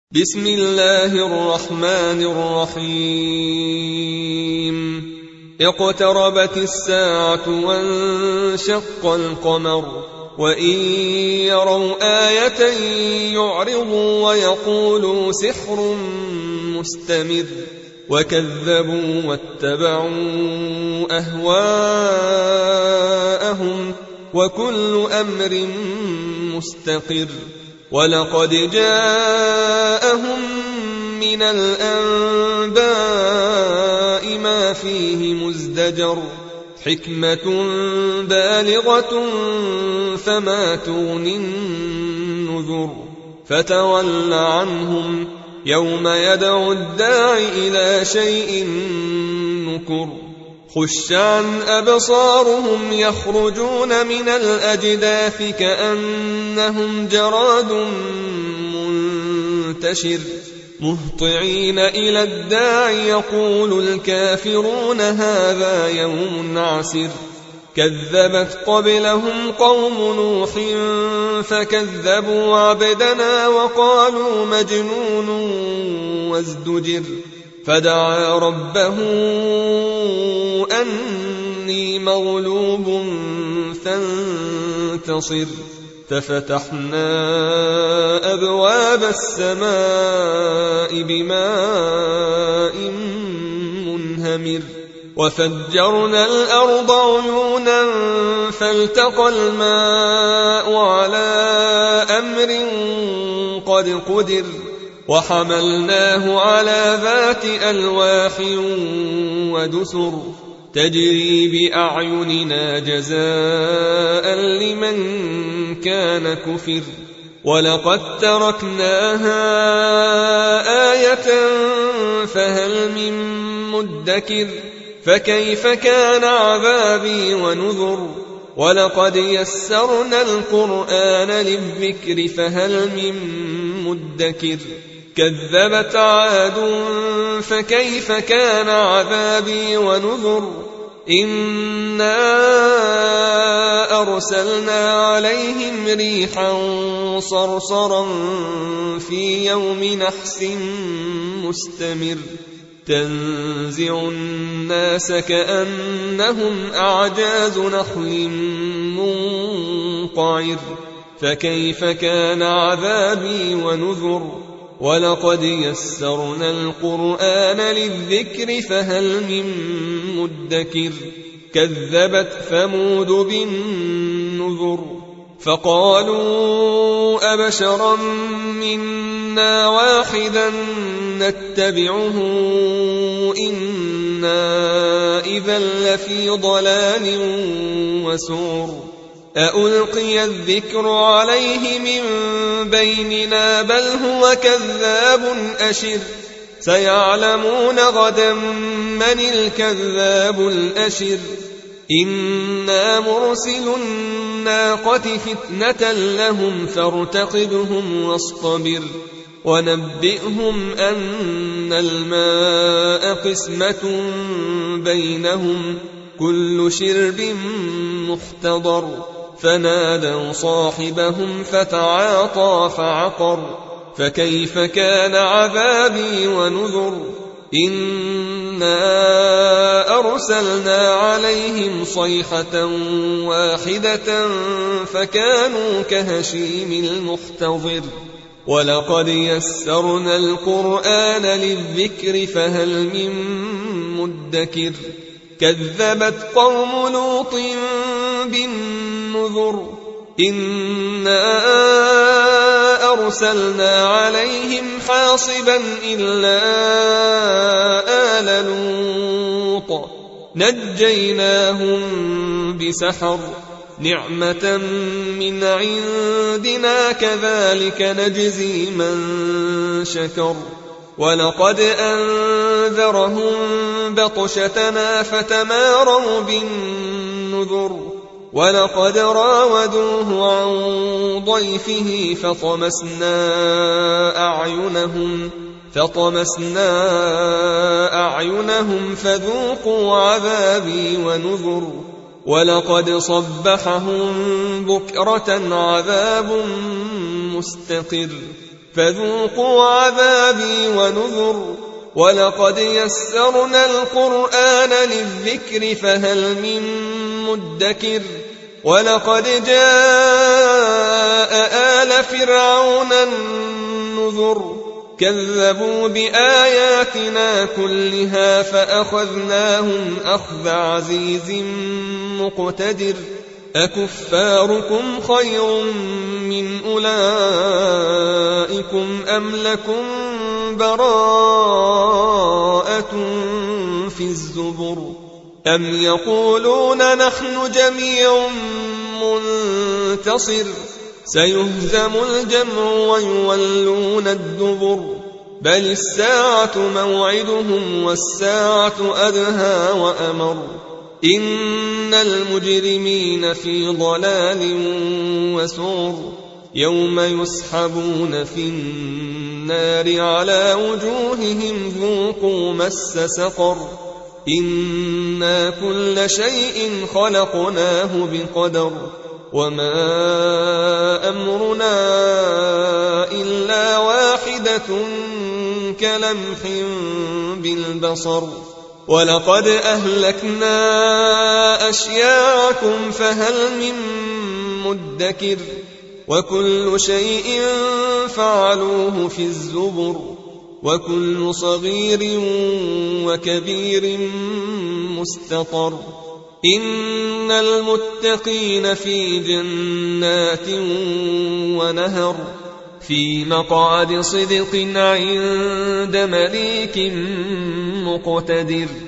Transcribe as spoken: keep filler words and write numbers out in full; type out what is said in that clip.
بسم الله الرحمن الرحيم اقتربت الساعة وانشق القمر وإن يروا آية يعرضوا ويقولوا سحر مستمر وكذبوا واتبعوا أهواءهم وكل أمر مستقر ولقد جاءهم من الأنباء ما فيه مزدجر حكمة بالغة فما تغني النذر فتول عنهم يوم يدعو الداع إلى شيء نكر خش عن أبصارهم يخرجون من الأجداث كأنهم جراد منتشر مهطعين إلى الداع يقول الكافرون هذا يوم عسر كذبت قبلهم قوم نوح فكذبوا عبدنا وقالوا مجنون وازدجر فدعا ربه أني مغلوب فانتصر ففتحنا أبواب السماء بماء منهمر وفجرنا الأرض عيونا فالتقى الماء على أمر قد قدر وحملناه على ذات ألواح ودسر تجري بأعيننا جزاء لمن كان كفر ولقد تركناها آية فهل من مدكر فكيف كان عذابي ونذر ولقد يسرنا القرآن للذكر فهل من مدكر كذبت عاد فكيف كان عذابي ونذر إنا أرسلنا عليهم ريحا صرصرا في يوم نحس مستمر تنزع الناس كأنهم أعجاز نخل منقعر فكيف كان عذابي ونذر ولقد يسرنا القرآن للذكر فهل من مدكر كذبت ثمود بالنذر فقالوا أبشرا منا واحدا نتبعه إنا إذا لفي ضلال وسعر أألقي الذكر عليه من بيننا بل هو كذاب أشر سيعلمون غدا من الكذاب الأشر إنا مرسل الناقة فتنة لهم فارتقبهم واصطبر ونبئهم أن الماء قسمة بينهم كل شرب محتضر فنادوا صاحبهم فتعاطى فعقر فكيف كان عذابي ونذر إنا أرسلنا عليهم صيحة واحدة فكانوا كهشيم المحتضر ولقد يسرنا القرآن للذكر فهل من مدكر كذبت قوم لوط بالنذر إنا أرسلنا عليهم حاصبا إلا آل لوط نجيناهم بسحر نعمة من عندنا كذلك نجزي من شكر ولقد أنذرهم بطشتنا فتماروا بالنذر ولقد راودوه عن ضيفه فطمسنا أعينهم فطمسنا أعينهم فذوقوا عذابي ونذر ولقد صبحهم بكرة عذاب مستقر فذوقوا عذابي ونذر ولقد يسرنا القرآن للذكر فهل من مدكر ولقد جاء آل فرعون النذر كذبوا بآياتنا كلها فأخذناهم أخذ عزيز مقتدر أكفاركم خير من أولئكم أم لكم براءة في الزبر أم يقولون نحن جميع منتصر سيهزم الجمع ويولون الدبر بل الساعة موعدهم والساعة أدهى وأمر إن المجرمين في ضلال وسعر يوم يسحبون في النار على وجوههم ذوقوا مس سقر إنا كل شيء خلقناه بقدر وما أمرنا إلا واحدة كلمح بالبصر ولقد أهلكنا أشياعكم فهل من مدكر وكل شيء فعلوه في الزبر وكل صغير وكبير مستطر إن المتقين في جنات ونهر في مقعد صدق عند مليك مقتدر